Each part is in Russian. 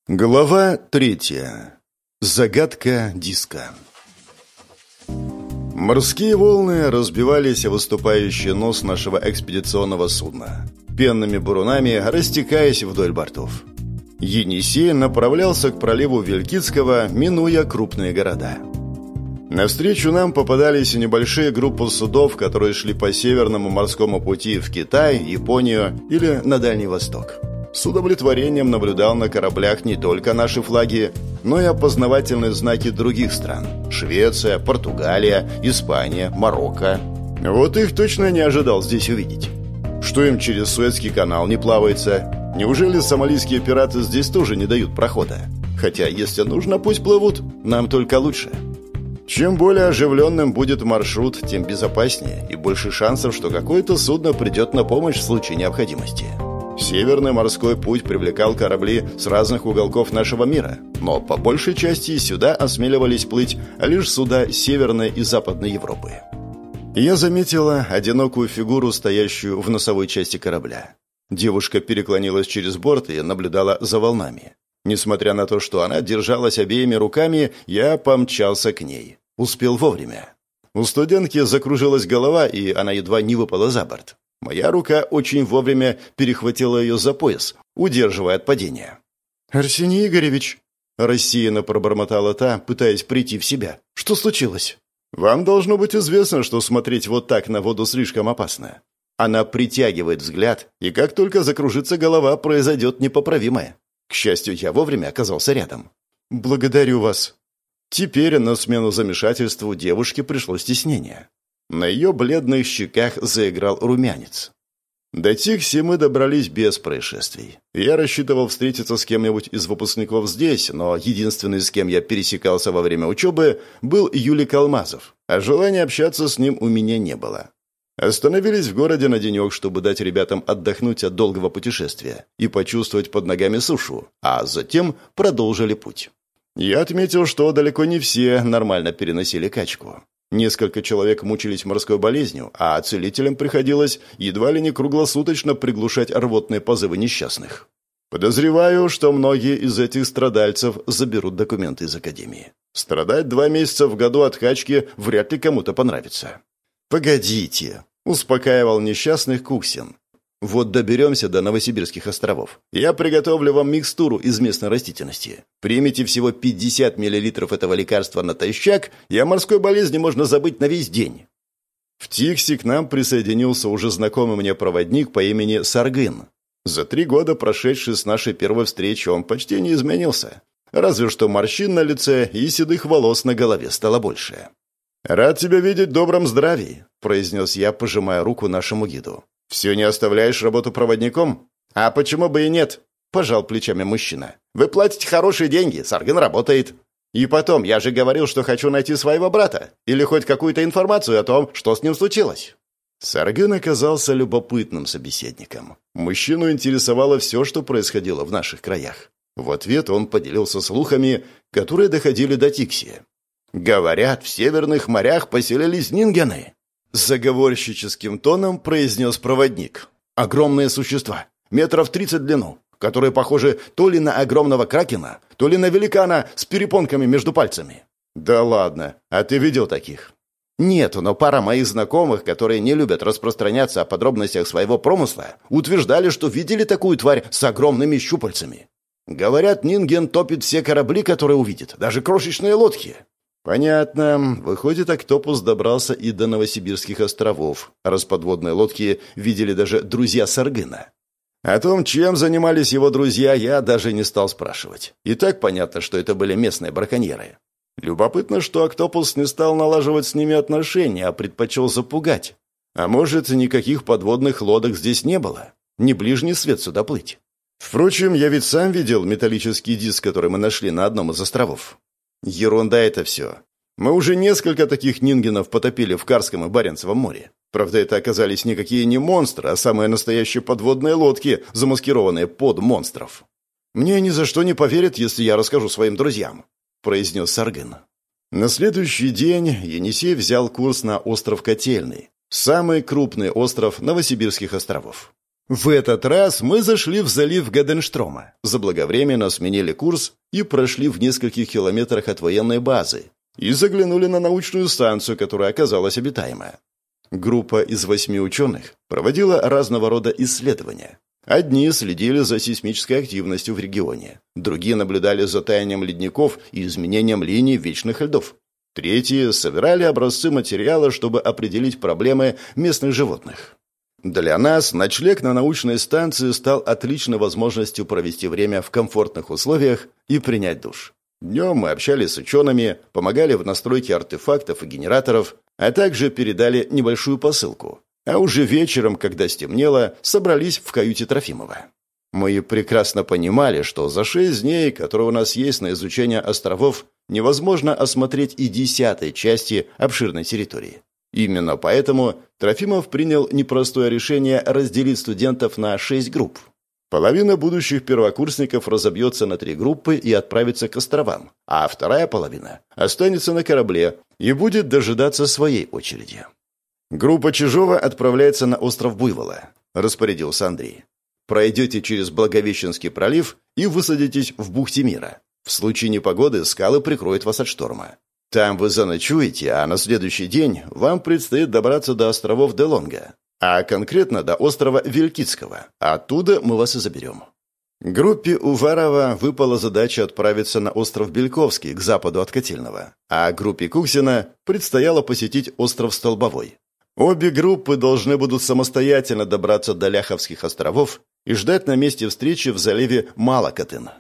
Глава 3. Загадка диска. Морские волны разбивались о выступающий нос нашего экспедиционного судна, пенными бурунами растекаясь вдоль бортов. Енисей направлялся к проливу Вилькицкого, минуя крупные города. Навстречу нам попадались небольшие группы судов, которые шли по Северному морскому пути в Китай, Японию или на Дальний Восток. С удовлетворением наблюдал на кораблях не только наши флаги, но и опознавательные знаки других стран – Швеция, Португалия, Испания, Марокко. Вот их точно не ожидал здесь увидеть. Что им через Суэцкий канал не плавается? Неужели сомалийские пираты здесь тоже не дают прохода? Хотя, если нужно, пусть плывут, нам только лучше. Чем более оживленным будет маршрут, тем безопаснее и больше шансов, что какое-то судно придет на помощь в случае необходимости. Северный морской путь привлекал корабли с разных уголков нашего мира, но по большей части сюда осмеливались плыть лишь суда Северной и Западной Европы. Я заметила одинокую фигуру, стоящую в носовой части корабля. Девушка переклонилась через борт и наблюдала за волнами. Несмотря на то, что она держалась обеими руками, я помчался к ней. Успел вовремя. У студентки закружилась голова, и она едва не выпала за борт. Моя рука очень вовремя перехватила ее за пояс, удерживая от падения. «Арсений Игоревич!» – рассеянно пробормотала та, пытаясь прийти в себя. «Что случилось?» «Вам должно быть известно, что смотреть вот так на воду слишком опасно. Она притягивает взгляд, и как только закружится голова, произойдет непоправимое. К счастью, я вовремя оказался рядом». «Благодарю вас». Теперь на смену замешательству девушке пришло стеснение. На ее бледных щеках заиграл румянец. До Тикси мы добрались без происшествий. Я рассчитывал встретиться с кем-нибудь из выпускников здесь, но единственный, с кем я пересекался во время учебы, был Юлик Алмазов, а желания общаться с ним у меня не было. Остановились в городе на денек, чтобы дать ребятам отдохнуть от долгого путешествия и почувствовать под ногами сушу, а затем продолжили путь. Я отметил, что далеко не все нормально переносили качку. Несколько человек мучились морской болезнью, а целителям приходилось едва ли не круглосуточно приглушать рвотные позывы несчастных. Подозреваю, что многие из этих страдальцев заберут документы из академии. Страдать 2 месяца в году от качки вряд ли кому-то понравится. «Погодите», — успокаивал несчастных Куксин. «Вот доберемся до Новосибирских островов. Я приготовлю вам микстуру из местной растительности. Примите всего 50 мл этого лекарства натощак, и о морской болезни можно забыть на весь день». В Тикси к нам присоединился уже знакомый мне проводник по имени Саргын. За 3 года, прошедшие с нашей первой встречи, он почти не изменился. Разве что морщин на лице и седых волос на голове стало больше. «Рад тебя видеть в добром здравии», — произнес я, пожимая руку нашему гиду. «Все не оставляешь работу проводником?» «А почему бы и нет?» – пожал плечами мужчина. «Вы платите хорошие деньги, Саргын работает. И потом, я же говорил, что хочу найти своего брата. Или хоть какую-то информацию о том, что с ним случилось». Саргын оказался любопытным собеседником. Мужчину интересовало все, что происходило в наших краях. В ответ он поделился слухами, которые доходили до Тикси. «Говорят, в северных морях поселились нингены», — заговорщическим тоном произнес проводник. «Огромные существа, метров 30 в длину, которые похожи то ли на огромного кракена, то ли на великана с перепонками между пальцами». «Да ладно, а ты видел таких?» «Нет, но пара моих знакомых, которые не любят распространяться о подробностях своего промысла, утверждали, что видели такую тварь с огромными щупальцами. Говорят, нинген топит все корабли, которые увидит, даже крошечные лодки». «Понятно. Выходит, Октопус добрался и до Новосибирских островов, раз подводные лодки видели даже друзья Саргына. О том, чем занимались его друзья, я даже не стал спрашивать. И так понятно, что это были местные браконьеры. Любопытно, что Октопус не стал налаживать с ними отношения, а предпочел запугать. А может, никаких подводных лодок здесь не было? Не ближний свет сюда плыть. Впрочем, я ведь сам видел металлический диск, который мы нашли на одном из островов». «Ерунда это все. Мы уже несколько таких нингенов потопили в Карском и Баренцевом море. Правда, это оказались никакие не монстры, а самые настоящие подводные лодки, замаскированные под монстров. Мне ни за что не поверят, если я расскажу своим друзьям», — произнес Саргын. На следующий день Енисей взял курс на остров Котельный, самый крупный остров Новосибирских островов. В этот раз мы зашли в залив Гаденштрома, заблаговременно сменили курс и прошли в нескольких километрах от военной базы и заглянули на научную станцию, которая оказалась обитаемая. Группа из 8 ученых проводила разного рода исследования. Одни следили за сейсмической активностью в регионе, другие наблюдали за таянием ледников и изменением линий вечных льдов. Третьи собирали образцы материала, чтобы определить проблемы местных животных. Для нас ночлег на научной станции стал отличной возможностью провести время в комфортных условиях и принять душ. Днем мы общались с учеными, помогали в настройке артефактов и генераторов, а также передали небольшую посылку. А уже вечером, когда стемнело, собрались в каюте Трофимова. Мы прекрасно понимали, что за 6 дней, которые у нас есть на изучение островов, невозможно осмотреть и 10-й части обширной территории. Именно поэтому Трофимов принял непростое решение разделить студентов на 6 групп. Половина будущих первокурсников разобьется на 3 группы и отправится к островам, а вторая половина останется на корабле и будет дожидаться своей очереди. «Группа Чижова отправляется на остров Буйвола», – распорядился Андрей. «Пройдете через Благовещенский пролив и высадитесь в бухте Мира. В случае непогоды скалы прикроют вас от шторма. Там вы заночуете, а на следующий день вам предстоит добраться до островов Делонга, а конкретно до острова Вилькицкого. Оттуда мы вас и заберем». Группе Уварова выпала задача отправиться на остров Бельковский к западу от Котельного, а группе Куксина предстояло посетить остров Столбовой. Обе группы должны будут самостоятельно добраться до Ляховских островов и ждать на месте встречи в заливе Малокотын.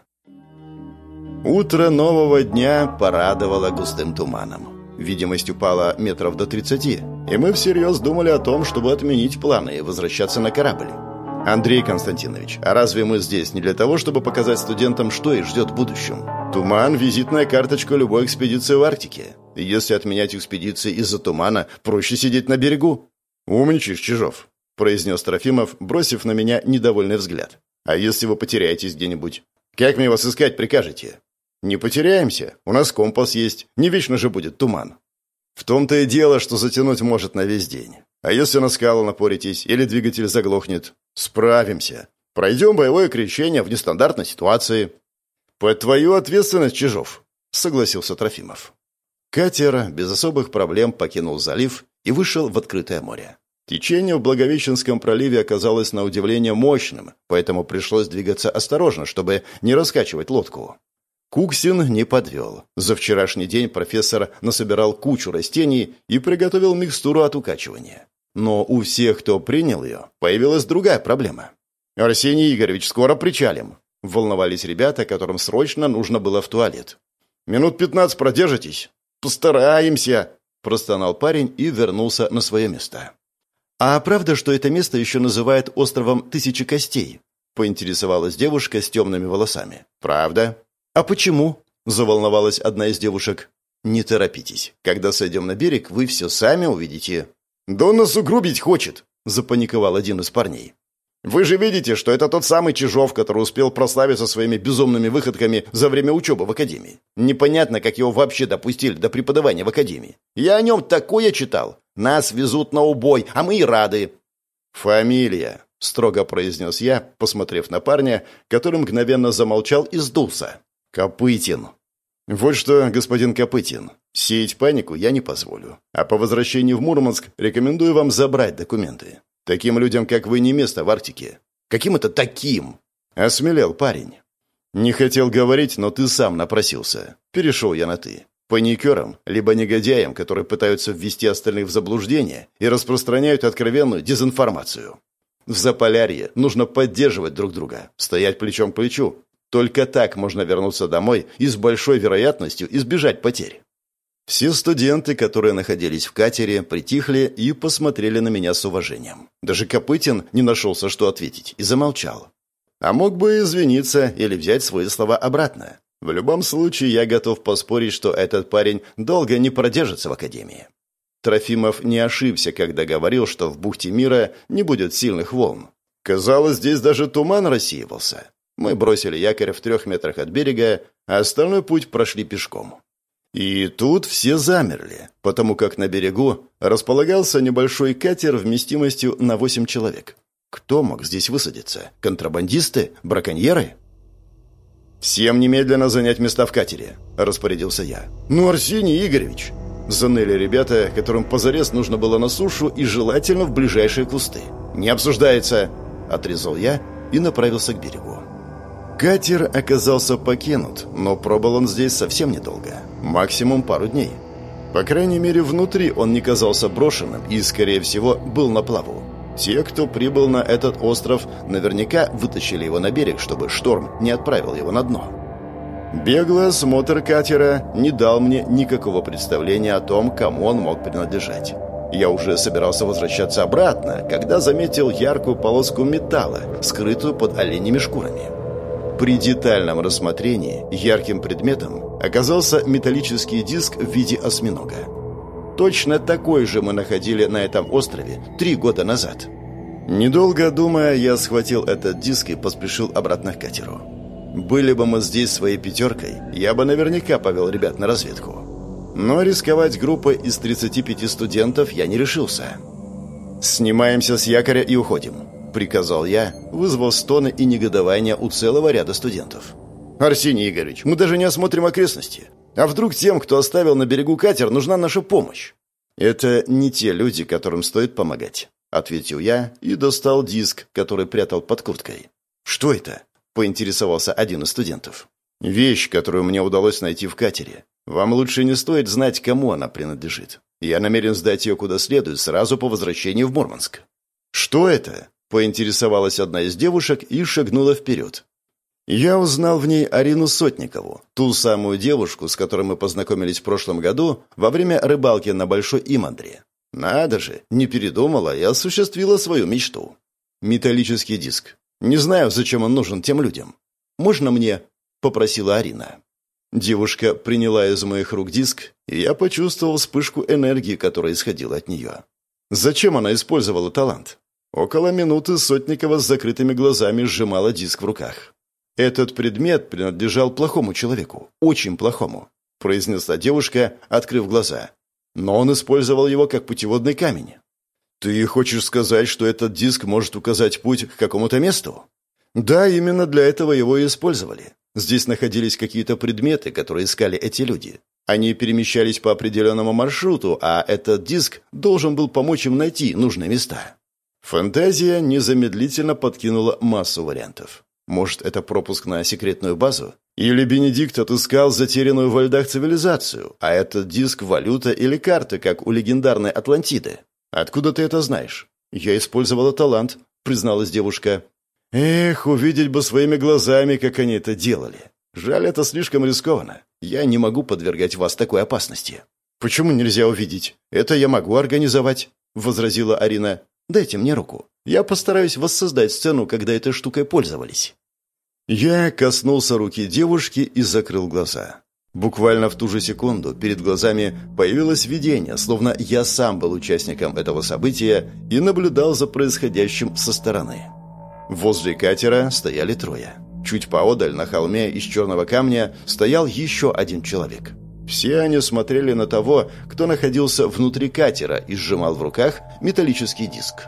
Утро нового дня порадовало густым туманом. Видимость упала метров до 30, и мы всерьез думали о том, чтобы отменить планы и возвращаться на корабль. «Андрей Константинович, а разве мы здесь не для того, чтобы показать студентам, что их ждет в будущем? Туман – визитная карточка любой экспедиции в Арктике. И если отменять экспедиции из-за тумана, проще сидеть на берегу». «Умничаешь, Чижов», – произнес Трофимов, бросив на меня недовольный взгляд. «А если вы потеряетесь где-нибудь? Как мне вас искать прикажете?» «Не потеряемся. У нас компас есть. Не вечно же будет туман». «В том-то и дело, что затянуть может на весь день. А если на скалу напоритесь или двигатель заглохнет? Справимся. Пройдем боевое крещение в нестандартной ситуации». «Под твою ответственность, Чижов», — согласился Трофимов. Катер без особых проблем покинул залив и вышел в открытое море. Течение в Благовещенском проливе оказалось на удивление мощным, поэтому пришлось двигаться осторожно, чтобы не раскачивать лодку. Куксин не подвел. За вчерашний день профессор насобирал кучу растений и приготовил микстуру от укачивания. Но у всех, кто принял ее, появилась другая проблема. «Арсений Игоревич, скоро причалим», — волновались ребята, которым срочно нужно было в туалет. «Минут 15 продержитесь?» «Постараемся», — простонал парень и вернулся на свое место. «А правда, что это место еще называют островом Тысячи Костей?» — поинтересовалась девушка с темными волосами. «Правда?» «А почему?» – заволновалась одна из девушек. «Не торопитесь. Когда сойдем на берег, вы все сами увидите». «Да он нас угробить хочет!» – запаниковал один из парней. «Вы же видите, что это тот самый Чижов, который успел прославиться своими безумными выходками за время учебы в академии. Непонятно, как его вообще допустили до преподавания в академии. Я о нем такое читал. Нас везут на убой, а мы и рады». «Фамилия», – строго произнес я, посмотрев на парня, который мгновенно замолчал и сдулся. «Копытин». «Вот что, господин Копытин, сеять панику я не позволю. А по возвращении в Мурманск рекомендую вам забрать документы. Таким людям, как вы, не место в Арктике». «Каким это таким?» – осмелел парень. «Не хотел говорить, но ты сам напросился. Перешел я на «ты». Паникерам, либо негодяям, которые пытаются ввести остальных в заблуждение и распространяют откровенную дезинформацию. В Заполярье нужно поддерживать друг друга, стоять плечом к плечу. Только так можно вернуться домой и с большой вероятностью избежать потерь». Все студенты, которые находились в катере, притихли и посмотрели на меня с уважением. Даже Копытин не нашелся, что ответить, и замолчал. А мог бы извиниться или взять свои слова обратно. В любом случае, я готов поспорить, что этот парень долго не продержится в академии. Трофимов не ошибся, когда говорил, что в бухте Мира не будет сильных волн. Казалось, здесь даже туман рассеивался. Мы бросили якорь в 3 метрах от берега, а остальной путь прошли пешком. И тут все замерли, потому как на берегу располагался небольшой катер вместимостью на 8 человек. Кто мог здесь высадиться? Контрабандисты? Браконьеры? «Всем немедленно занять места в катере», – распорядился я. «Ну, Арсений Игоревич!» Заныли ребята, которым позарез нужно было на сушу и желательно в ближайшие кусты. «Не обсуждается!» – отрезал я и направился к берегу. Катер оказался покинут, но пробыл он здесь совсем недолго. Максимум пару дней. По крайней мере, внутри он не казался брошенным и, скорее всего, был на плаву. Те, кто прибыл на этот остров, наверняка вытащили его на берег, чтобы шторм не отправил его на дно. Беглый осмотр катера не дал мне никакого представления о том, кому он мог принадлежать. Я уже собирался возвращаться обратно, когда заметил яркую полоску металла, скрытую под оленьими шкурами. При детальном рассмотрении ярким предметом оказался металлический диск в виде осьминога. Точно такой же мы находили на этом острове 3 года назад. Недолго думая, я схватил этот диск и поспешил обратно к катеру. Были бы мы здесь своей пятеркой, я бы наверняка повел ребят на разведку. Но рисковать группой из 35 студентов я не решился. «Снимаемся с якоря и уходим», — приказал я, вызвав стоны и негодование у целого ряда студентов. «Арсений Игоревич, мы даже не осмотрим окрестности. А вдруг тем, кто оставил на берегу катер, нужна наша помощь?» «Это не те люди, которым стоит помогать», — ответил я и достал диск, который прятал под курткой. «Что это?» — поинтересовался один из студентов. «Вещь, которую мне удалось найти в катере. Вам лучше не стоит знать, кому она принадлежит. Я намерен сдать ее куда следует сразу по возвращении в Мурманск». «Что это?» — поинтересовалась одна из девушек и шагнула вперед. Я узнал в ней Арину Сотникову, ту самую девушку, с которой мы познакомились в прошлом году во время рыбалки на Большой Имандре. Надо же, не передумала и осуществила свою мечту. Металлический диск. Не знаю, зачем он нужен тем людям. «Можно мне?» — попросила Арина. Девушка приняла из моих рук диск, и я почувствовал вспышку энергии, которая исходила от нее. Зачем она использовала талант? Около минуты Сотникова с закрытыми глазами сжимала диск в руках. «Этот предмет принадлежал плохому человеку, очень плохому», — произнесла девушка, открыв глаза. «Но он использовал его как путеводный камень». «Ты хочешь сказать, что этот диск может указать путь к какому-то месту?» «Да, именно для этого его и использовали. Здесь находились какие-то предметы, которые искали эти люди. Они перемещались по определенному маршруту, а этот диск должен был помочь им найти нужные места». Фантазия незамедлительно подкинула массу вариантов. Может, это пропуск на секретную базу? Или Бенедикт отыскал затерянную во льдах цивилизацию, а этот диск – валюта или карта, как у легендарной Атлантиды? Откуда ты это знаешь? Я использовала талант, призналась девушка. Эх, увидеть бы своими глазами, как они это делали. Жаль, это слишком рискованно. Я не могу подвергать вас такой опасности. Почему нельзя увидеть? Это я могу организовать, возразила Арина. Дайте мне руку. Я постараюсь воссоздать сцену, когда этой штукой пользовались. Я коснулся руки девушки и закрыл глаза. Буквально в ту же секунду перед глазами появилось видение, словно я сам был участником этого события и наблюдал за происходящим со стороны. Возле катера стояли 3. Чуть поодаль на холме из черного камня стоял еще один человек. Все они смотрели на того, кто находился внутри катера и сжимал в руках металлический диск.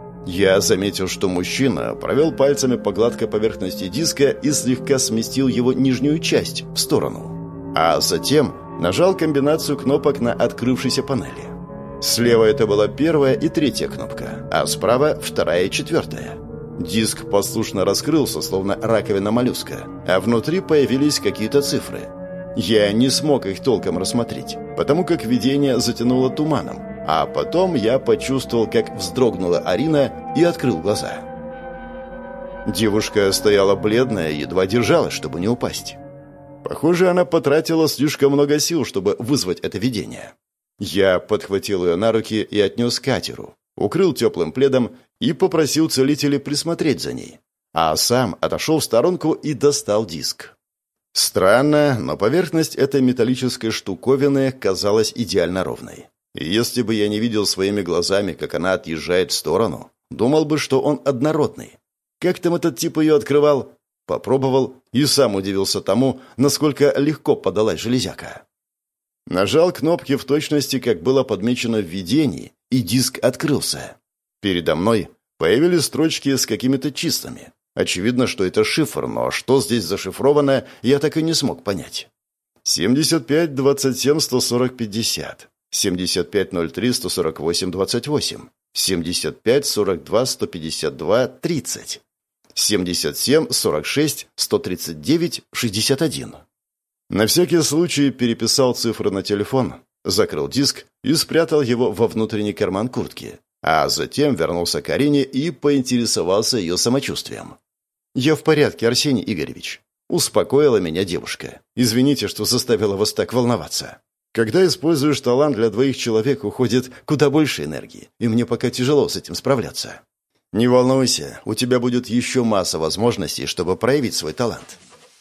Я заметил, что мужчина провел пальцами по гладкой поверхности диска и слегка сместил его нижнюю часть в сторону. А затем нажал комбинацию кнопок на открывшейся панели. Слева это была 1-я и 3-я кнопка, а справа 2-я и 4-я. Диск послушно раскрылся, словно раковина моллюска, а внутри появились какие-то цифры. Я не смог их толком рассмотреть, потому как видение затянуло туманом. А потом я почувствовал, как вздрогнула Арина и открыл глаза. Девушка стояла бледная и едва держалась, чтобы не упасть. Похоже, она потратила слишком много сил, чтобы вызвать это видение. Я подхватил ее на руки и отнес к катеру, укрыл теплым пледом и попросил целителей присмотреть за ней. А сам отошел в сторонку и достал диск. Странно, но поверхность этой металлической штуковины казалась идеально ровной. И если бы я не видел своими глазами, как она отъезжает в сторону, думал бы, что он однородный. Как там этот тип ее открывал? Попробовал и сам удивился тому, насколько легко подалась железяка. Нажал кнопки в точности, как было подмечено в видении, и диск открылся. Передо мной Появились строчки с какими-то числами. Очевидно, что это шифр, но что здесь зашифровано, я так и не смог понять. 75 27 140 50, 75 03 148 28, 75 42 152 30, 77 46 139 61. На всякий случай переписал цифры на телефон, закрыл диск и спрятал его во внутренний карман куртки, а затем вернулся к Арине и поинтересовался ее самочувствием. «Я в порядке, Арсений Игоревич», — успокоила меня девушка. «Извините, что заставила вас так волноваться. Когда используешь талант, для двоих человек уходит куда больше энергии, и мне пока тяжело с этим справляться. Не волнуйся, у тебя будет еще масса возможностей, чтобы проявить свой талант».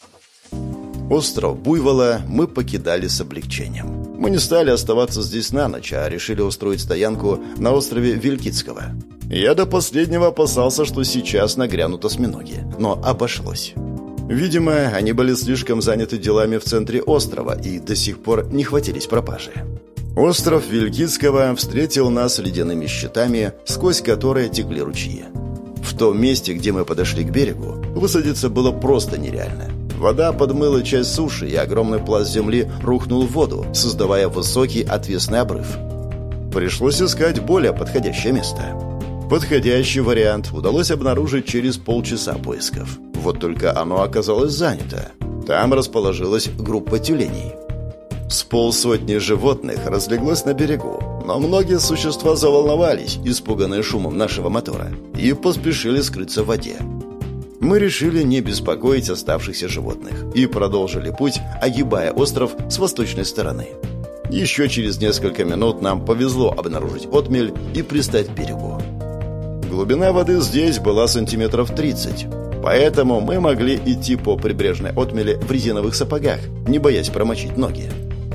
Остров Буйвола мы покидали с облегчением. Мы не стали оставаться здесь на ночь, а решили устроить стоянку на острове Вилькицкого. Я до последнего опасался, что сейчас нагрянут осьминоги, но обошлось. Видимо, они были слишком заняты делами в центре острова и до сих пор не хватились пропажи. Остров Вилькицкого встретил нас ледяными щитами, сквозь которые текли ручьи. В том месте, где мы подошли к берегу, высадиться было просто нереально. Вода подмыла часть суши, и огромный пласт земли рухнул в воду, создавая высокий отвесный обрыв. Пришлось искать более подходящее место. Подходящий вариант удалось обнаружить через полчаса поисков. Вот только оно оказалось занято. Там расположилась группа тюленей. С полсотни животных разлеглось на берегу, но многие существа заволновались, испуганные шумом нашего мотора, и поспешили скрыться в воде. Мы решили не беспокоить оставшихся животных и продолжили путь, огибая остров с восточной стороны. Еще через несколько минут нам повезло обнаружить отмель и пристать к берегу. Глубина воды здесь была сантиметров 30, поэтому мы могли идти по прибрежной отмели в резиновых сапогах, не боясь промочить ноги.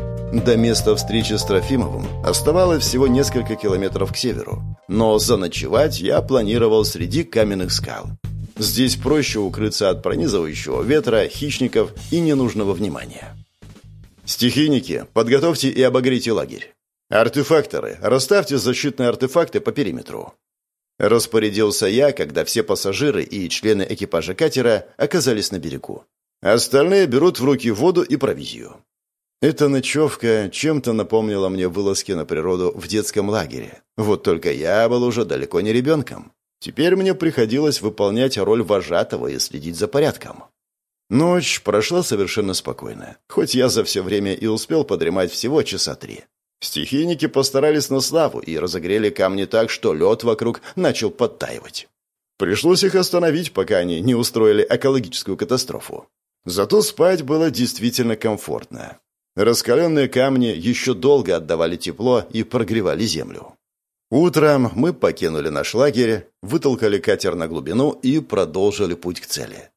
До места встречи с Трофимовым оставалось всего несколько километров к северу, но заночевать я планировал среди каменных скал. Здесь проще укрыться от пронизывающего ветра, хищников и ненужного внимания. «Стихийники, подготовьте и обогрейте лагерь. Артефакторы, расставьте защитные артефакты по периметру». Распорядился я, когда все пассажиры и члены экипажа катера оказались на берегу. Остальные берут в руки воду и провизию. Эта ночевка чем-то напомнила мне вылазки на природу в детском лагере. Вот только я был уже далеко не ребенком. Теперь мне приходилось выполнять роль вожатого и следить за порядком. Ночь прошла совершенно спокойно, хоть я за все время и успел подремать всего часа 3. Стихийники постарались на славу и разогрели камни так, что лед вокруг начал подтаивать. Пришлось их остановить, пока они не устроили экологическую катастрофу. Зато спать было действительно комфортно. Раскаленные камни еще долго отдавали тепло и прогревали землю. Утром мы покинули наш лагерь, вытолкали катер на глубину и продолжили путь к цели.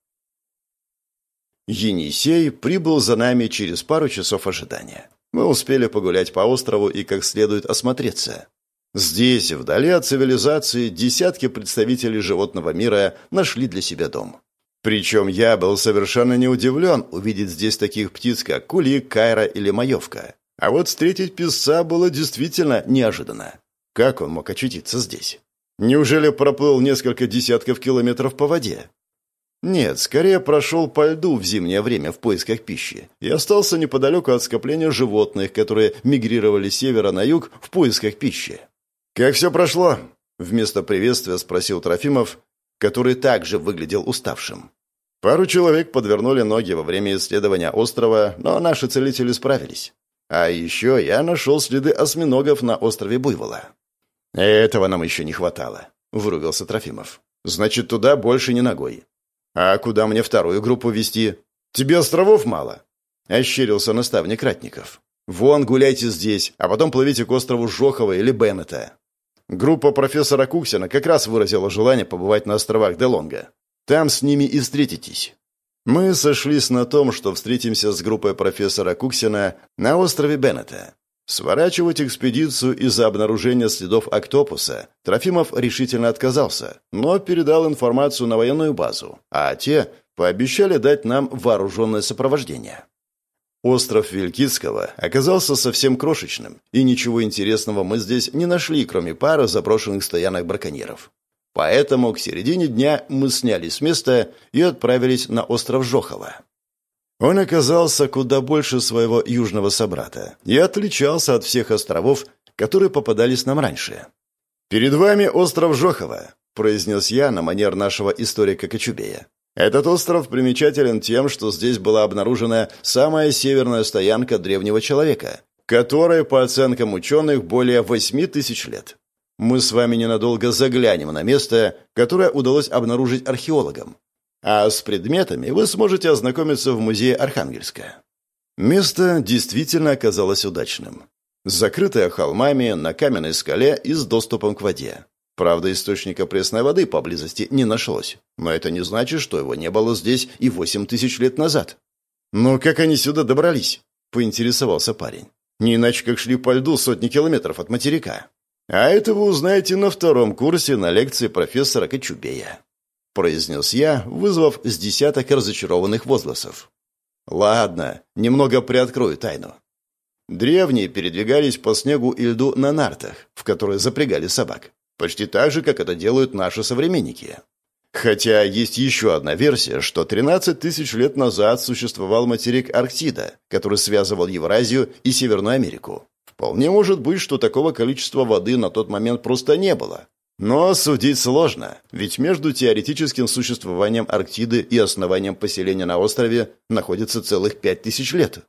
Енисей прибыл за нами через пару часов ожидания. Мы успели погулять по острову и как следует осмотреться. Здесь, вдали от цивилизации, десятки представителей животного мира нашли для себя дом. Причем я был совершенно не удивлен увидеть здесь таких птиц, как кулик, кайра или маевка. А вот встретить песца было действительно неожиданно. Как он мог очутиться здесь? Неужели проплыл несколько десятков километров по воде? Нет, скорее прошел по льду в зимнее время в поисках пищи и остался неподалеку от скопления животных, которые мигрировали с севера на юг в поисках пищи. «Как все прошло?» — вместо приветствия спросил Трофимов, который также выглядел уставшим. Пару человек подвернули ноги во время исследования острова, но наши целители справились. А еще я нашел следы осьминогов на острове Буйвола. «Этого нам еще не хватало», — выругался Трофимов. «Значит, туда больше не ногой». «А куда мне вторую группу вести? Тебе островов мало?» — ощерился наставник Ратников. «Вон, гуляйте здесь, а потом плывите к острову Жохова или Беннета». Группа профессора Куксина как раз выразила желание побывать на островах Делонга. Там с ними и встретитесь. Мы сошлись на том, что встретимся с группой профессора Куксина на острове Беннета. Сворачивать экспедицию из-за обнаружения следов октопуса Трофимов решительно отказался, но передал информацию на военную базу, а те пообещали дать нам вооруженное сопровождение. Остров Вилькицкого оказался совсем крошечным, и ничего интересного мы здесь не нашли, кроме пары заброшенных стоянок браконьеров. Поэтому к середине дня мы снялись с места и отправились на остров Жохово. Он оказался куда больше своего южного собрата и отличался от всех островов, которые попадались нам раньше. «Перед вами остров Жохово», — произнес я на манер нашего историка Кочубея. «Этот остров примечателен тем, что здесь была обнаружена самая северная стоянка древнего человека, которой, по оценкам ученых, более 8000 лет. Мы с вами ненадолго заглянем на место, которое удалось обнаружить археологам. А с предметами вы сможете ознакомиться в музее Архангельска». Место действительно оказалось удачным. Закрытое холмами, на каменной скале и с доступом к воде. Правда, источника пресной воды поблизости не нашлось. Но это не значит, что его не было здесь и 8000 лет назад. «Но как они сюда добрались?» – поинтересовался парень. «Не иначе, как шли по льду сотни километров от материка». «А это вы узнаете на 2-м курсе на лекции профессора Кочубея», – произнес я, вызвав с десяток разочарованных возгласов. «Ладно, немного приоткрою тайну. Древние передвигались по снегу и льду на нартах, в которые запрягали собак. Почти так же, как это делают наши современники. Хотя есть еще одна версия, что 13 тысяч лет назад существовал материк Арктида, который связывал Евразию и Северную Америку. Вполне может быть, что такого количества воды на тот момент просто не было. Но судить сложно, ведь между теоретическим существованием Арктиды и основанием поселения на острове находится целых 5000 лет.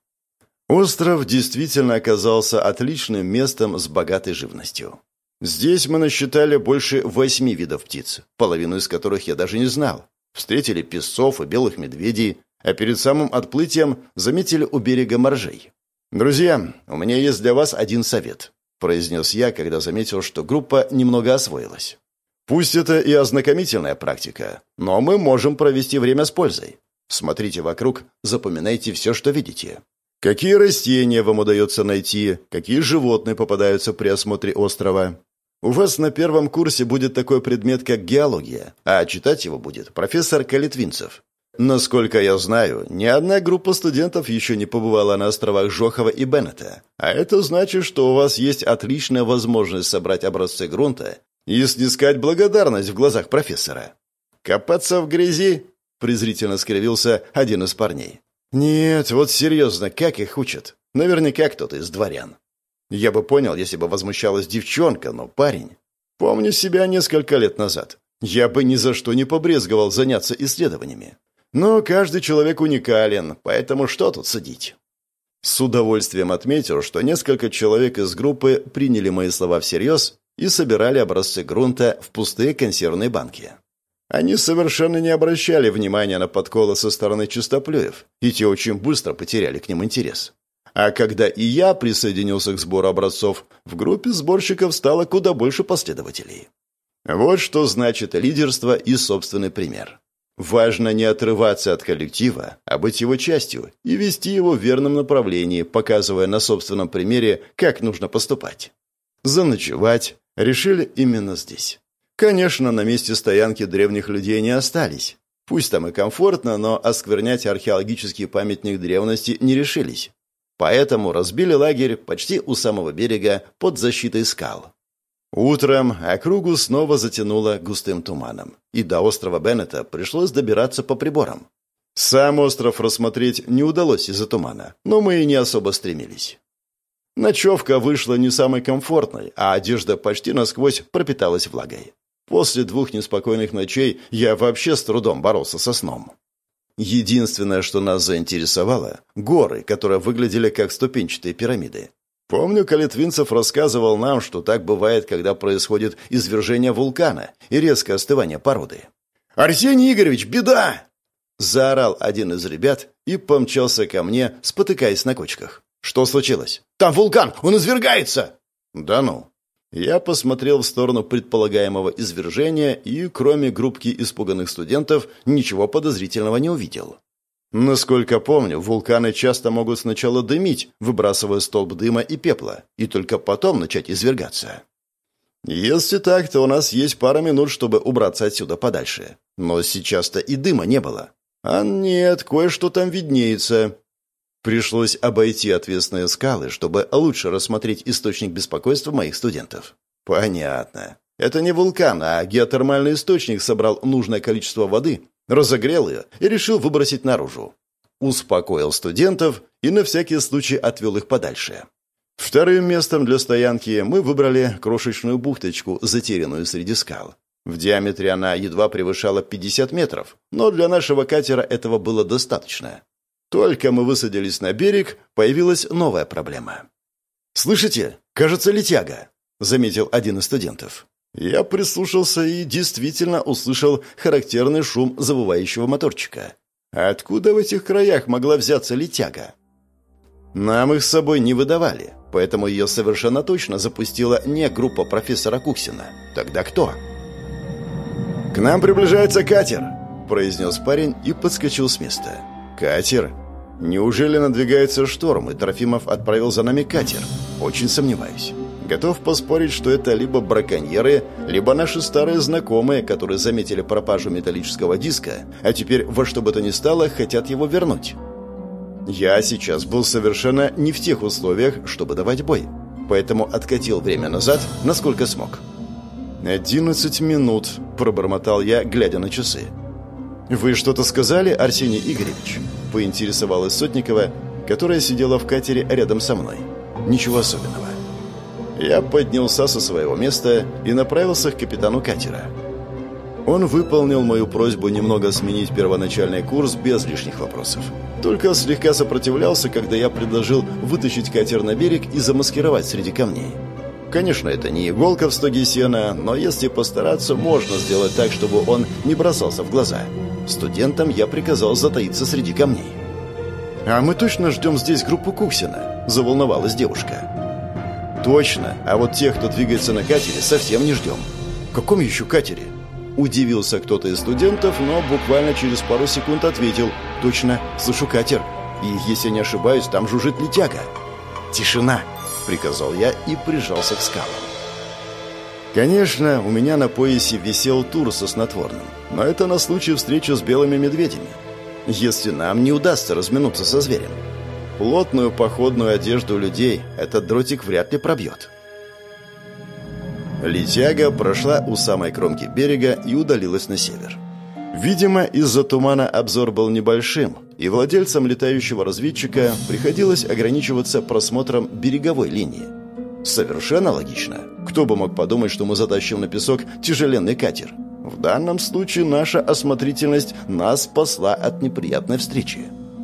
Остров действительно оказался отличным местом с богатой живностью. Здесь мы насчитали больше 8 видов птиц, половину из которых я даже не знал. Встретили песцов и белых медведей, а перед самым отплытием заметили у берега моржей. «Друзья, у меня есть для вас один совет», – произнес я, когда заметил, что группа немного освоилась. «Пусть это и ознакомительная практика, но мы можем провести время с пользой. Смотрите вокруг, запоминайте все, что видите. Какие растения вам удается найти, какие животные попадаются при осмотре острова. У вас на 1-м курсе будет такой предмет, как геология, а читать его будет профессор Калитвинцев. Насколько я знаю, ни одна группа студентов еще не побывала на островах Жохово и Беннета, а это значит, что у вас есть отличная возможность собрать образцы грунта и снискать благодарность в глазах профессора. «Копаться в грязи?» – презрительно скривился один из парней. «Нет, вот серьезно, как их учат? Наверняка кто-то из дворян». Я бы понял, если бы возмущалась девчонка, но парень... Помню себя несколько лет назад. Я бы ни за что не побрезговал заняться исследованиями. Но каждый человек уникален, поэтому что тут судить? С удовольствием отметил, что несколько человек из группы приняли мои слова всерьез и собирали образцы грунта в пустые консервные банки. Они совершенно не обращали внимания на подколы со стороны чистоплюев, и те очень быстро потеряли к ним интерес. А когда и я присоединился к сбору образцов, в группе сборщиков стало куда больше последователей. Вот что значит лидерство и собственный пример. Важно не отрываться от коллектива, а быть его частью и вести его в верном направлении, показывая на собственном примере, как нужно поступать. Заночевать решили именно здесь. Конечно, на месте стоянки древних людей не остались. Пусть там и комфортно, но осквернять археологический памятник древности не решились. Поэтому разбили лагерь почти у самого берега под защитой скал. Утром округу снова затянуло густым туманом, и до острова Беннета пришлось добираться по приборам. Сам остров рассмотреть не удалось из-за тумана, но мы и не особо стремились. Ночевка вышла не самой комфортной, а одежда почти насквозь пропиталась влагой. После 2 неспокойных ночей я вообще с трудом боролся со сном. Единственное, что нас заинтересовало – горы, которые выглядели как ступенчатые пирамиды. Помню, Калитвинцев рассказывал нам, что так бывает, когда происходит извержение вулкана и резкое остывание породы. «Арсений Игоревич, беда!» – заорал один из ребят и помчался ко мне, спотыкаясь на кочках. «Что случилось?» «Там вулкан! Он извергается!» «Да ну!» Я посмотрел в сторону предполагаемого извержения и, кроме группки испуганных студентов, ничего подозрительного не увидел. Насколько помню, вулканы часто могут сначала дымить, выбрасывая столб дыма и пепла, и только потом начать извергаться. Если так, то у нас есть пара минут, чтобы убраться отсюда подальше. Но сейчас-то и дыма не было. А нет, кое-что там виднеется. Пришлось обойти отвесные скалы, чтобы лучше рассмотреть источник беспокойства моих студентов. Понятно. Это не вулкан, а геотермальный источник собрал нужное количество воды, разогрел ее и решил выбросить наружу. Успокоил студентов и на всякий случай отвел их подальше. Вторым местом для стоянки мы выбрали крошечную бухточку, затерянную среди скал. В диаметре она едва превышала 50 метров, но для нашего катера этого было достаточно. Только мы высадились на берег, появилась новая проблема. «Слышите? Кажется, летяга», — заметил один из студентов. Я прислушался и действительно услышал характерный шум завывающего моторчика. Откуда в этих краях могла взяться летяга? Нам их с собой не выдавали, поэтому ее совершенно точно запустила не группа профессора Куксина. Тогда кто? «К нам приближается катер», — произнес парень и подскочил с места. «Катер? Неужели надвигается шторм, и Трофимов отправил за нами катер? Очень сомневаюсь. Готов поспорить, что это либо браконьеры, либо наши старые знакомые, которые заметили пропажу металлического диска, а теперь во что бы то ни стало хотят его вернуть». Я сейчас был совершенно не в тех условиях, чтобы давать бой, поэтому откатил время назад, насколько смог. 11 минут», — пробормотал я, глядя на часы. «Вы что-то сказали, Арсений Игоревич?» — поинтересовалась Сотникова, которая сидела в катере рядом со мной. «Ничего особенного». Я поднялся со своего места и направился к капитану катера. Он выполнил мою просьбу немного сменить первоначальный курс без лишних вопросов. Только слегка сопротивлялся, когда я предложил вытащить катер на берег и замаскировать среди камней. Конечно, это не иголка в стоге сена, но если постараться, можно сделать так, чтобы он не бросался в глаза. Студентам я приказал затаиться среди камней. «А мы точно ждем здесь группу Куксина?» – заволновалась девушка. «Точно, а вот тех, кто двигается на катере, совсем не ждем». «В каком еще катере?» Удивился кто-то из студентов, но буквально через пару секунд ответил: «Точно, слышу катер. И, если не ошибаюсь, там жужжит летяга». «Тишина!» — приказал я и прижался к скалам. Конечно, у меня на поясе висел тур со снотворным, но это на случай встречи с белыми медведями. Если нам не удастся разминуться со зверем. Плотную походную одежду людей этот дротик вряд ли пробьет. Летяга прошла у самой кромки берега и удалилась на север. Видимо, из-за тумана обзор был небольшим, и владельцам летающего разведчика приходилось ограничиваться просмотром береговой линии. Совершенно логично. Кто бы мог подумать, что мы затащим на песок тяжеленный катер? В данном случае наша осмотрительность нас спасла от неприятной встречи.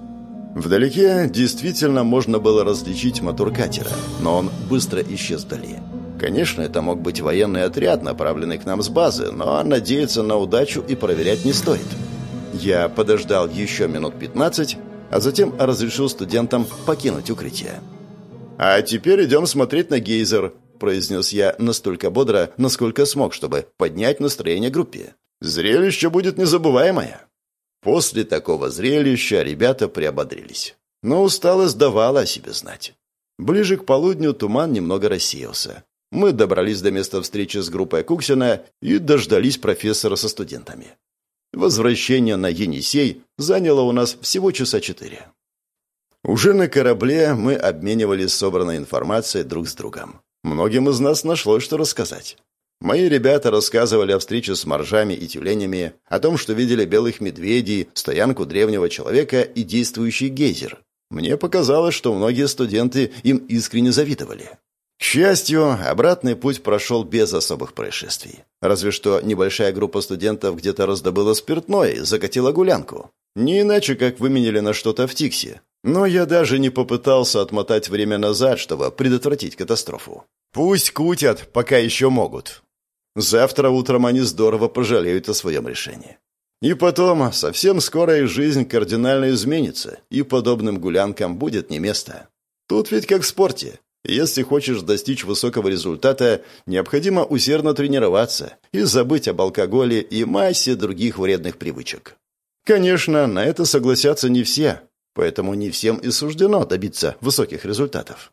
Вдалеке действительно можно было различить мотор катера, но он быстро исчез вдали. Конечно, это мог быть военный отряд, направленный к нам с базы, но надеяться на удачу и проверять не стоит. Я подождал еще минут 15, а затем разрешил студентам покинуть укрытие. «А теперь идем смотреть на гейзер», — произнес я настолько бодро, насколько смог, чтобы поднять настроение группе. «Зрелище будет незабываемое». После такого зрелища ребята приободрились. Но усталость давала о себе знать. Ближе к полудню туман немного рассеялся. Мы добрались до места встречи с группой Куксина и дождались профессора со студентами. Возвращение на Енисей заняло у нас всего часа 4. Уже на корабле мы обменивались собранной информацией друг с другом. Многим из нас нашлось, что рассказать. Мои ребята рассказывали о встрече с моржами и тюленями, о том, что видели белых медведей, стоянку древнего человека и действующий гейзер. Мне показалось, что многие студенты им искренне завидовали. К счастью, обратный путь прошел без особых происшествий. Разве что небольшая группа студентов где-то раздобыла спиртное и закатила гулянку. Не иначе, как выменили на что-то в Тиксе. Но я даже не попытался отмотать время назад, чтобы предотвратить катастрофу. Пусть кутят, пока еще могут. Завтра утром они здорово пожалеют о своем решении. И потом, совсем скоро их жизнь кардинально изменится, и подобным гулянкам будет не место. Тут ведь как в спорте. Если хочешь достичь высокого результата, необходимо усердно тренироваться и забыть об алкоголе и массе других вредных привычек. Конечно, на это согласятся не все, поэтому не всем и суждено добиться высоких результатов.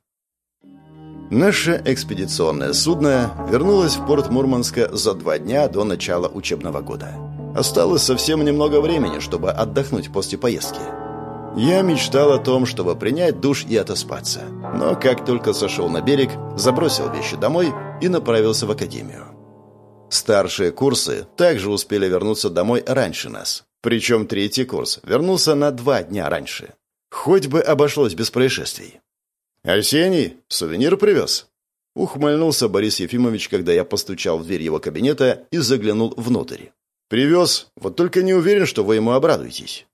Наше экспедиционное судно вернулось в порт Мурманска за 2 дня до начала учебного года. Осталось совсем немного времени, чтобы отдохнуть после поездки. Я мечтал о том, чтобы принять душ и отоспаться. Но как только сошел на берег, забросил вещи домой и направился в академию. Старшие курсы также успели вернуться домой раньше нас. Причем третий курс вернулся на 2 дня раньше. Хоть бы обошлось без происшествий. «Арсений, сувенир привез?» Ухмыльнулся Борис Ефимович, когда я постучал в дверь его кабинета и заглянул внутрь. «Привез, вот только не уверен, что вы ему обрадуетесь».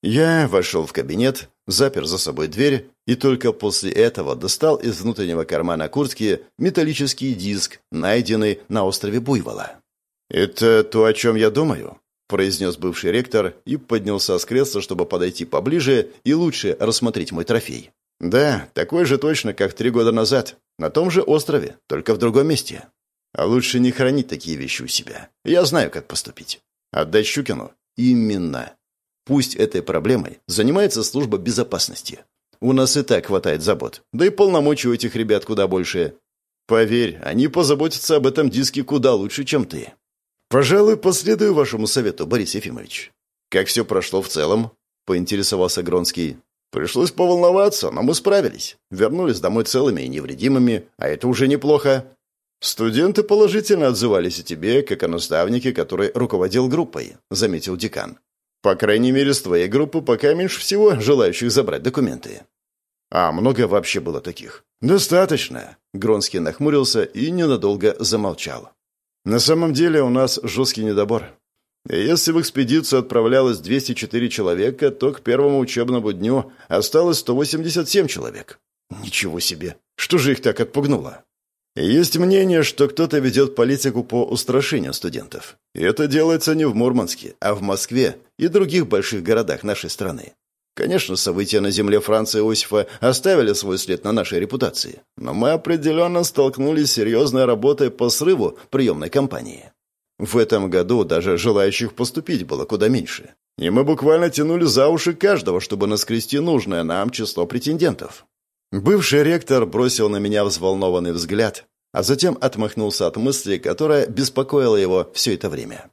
Я вошел в кабинет, запер за собой дверь и только после этого достал из внутреннего кармана куртки металлический диск, найденный на острове Буйвола. «Это то, о чем я думаю», — произнес бывший ректор и поднялся с кресла, чтобы подойти поближе и лучше рассмотреть мой трофей. «Да, такой же точно, как 3 года назад, на том же острове, только в другом месте. А лучше не хранить такие вещи у себя. Я знаю, как поступить. Отдать Щукину? Именно. Пусть этой проблемой занимается служба безопасности. У нас и так хватает забот, да и полномочий у этих ребят куда больше. Поверь, они позаботятся об этом диске куда лучше, чем ты. Пожалуй, последую вашему совету, Борис Ефимович». «Как все прошло в целом?» — поинтересовался Гронский. «Пришлось поволноваться, но мы справились. Вернулись домой целыми и невредимыми, а это уже неплохо. Студенты положительно отзывались о тебе, как о наставнике, который руководил группой», — заметил декан. «По крайней мере, с твоей группы пока меньше всего желающих забрать документы». «А много вообще было таких?» «Достаточно», — Гронский нахмурился и ненадолго замолчал. «На самом деле у нас жесткий недобор. Если в экспедицию отправлялось 204 человека, то к первому учебному дню осталось 187 человек. Ничего себе! Что же их так отпугнуло? Есть мнение, что кто-то ведет политику по устрашению студентов. И это делается не в Мурманске, а в Москве и других больших городах нашей страны. Конечно, события на земле Франца Иосифа оставили свой след на нашей репутации, но мы определенно столкнулись с серьезной работой по срыву приемной кампании. В этом году даже желающих поступить было куда меньше. И мы буквально тянули за уши каждого, чтобы наскрести нужное нам число претендентов. Бывший ректор бросил на меня взволнованный взгляд, а затем отмахнулся от мысли, которая беспокоила его все это время.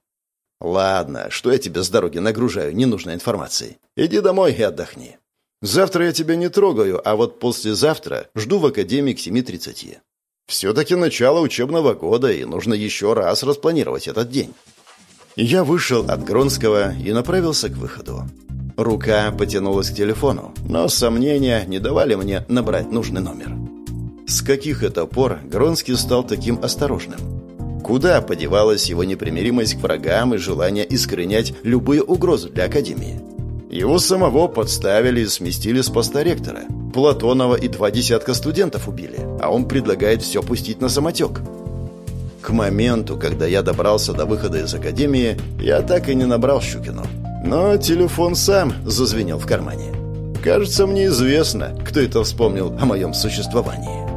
«Ладно, что я тебе с дороги нагружаю ненужной информацией? Иди домой и отдохни. Завтра я тебя не трогаю, а вот послезавтра жду в академии к 7:30. Все-таки начало учебного года, и нужно еще раз распланировать этот день». Я вышел от Гронского и направился к выходу. Рука потянулась к телефону, но сомнения не давали мне набрать нужный номер. С каких это пор Гронский стал таким осторожным? Куда подевалась его непримиримость к врагам и желание искоренять любые угрозы для Академии? Его самого подставили и сместили с поста ректора. Платонова и 20 студентов убили, а он предлагает все пустить на самотек. К моменту, когда я добрался до выхода из Академии, я так и не набрал Щукину. Но телефон сам зазвенел в кармане. Кажется, мне известно, кто это вспомнил о моем существовании.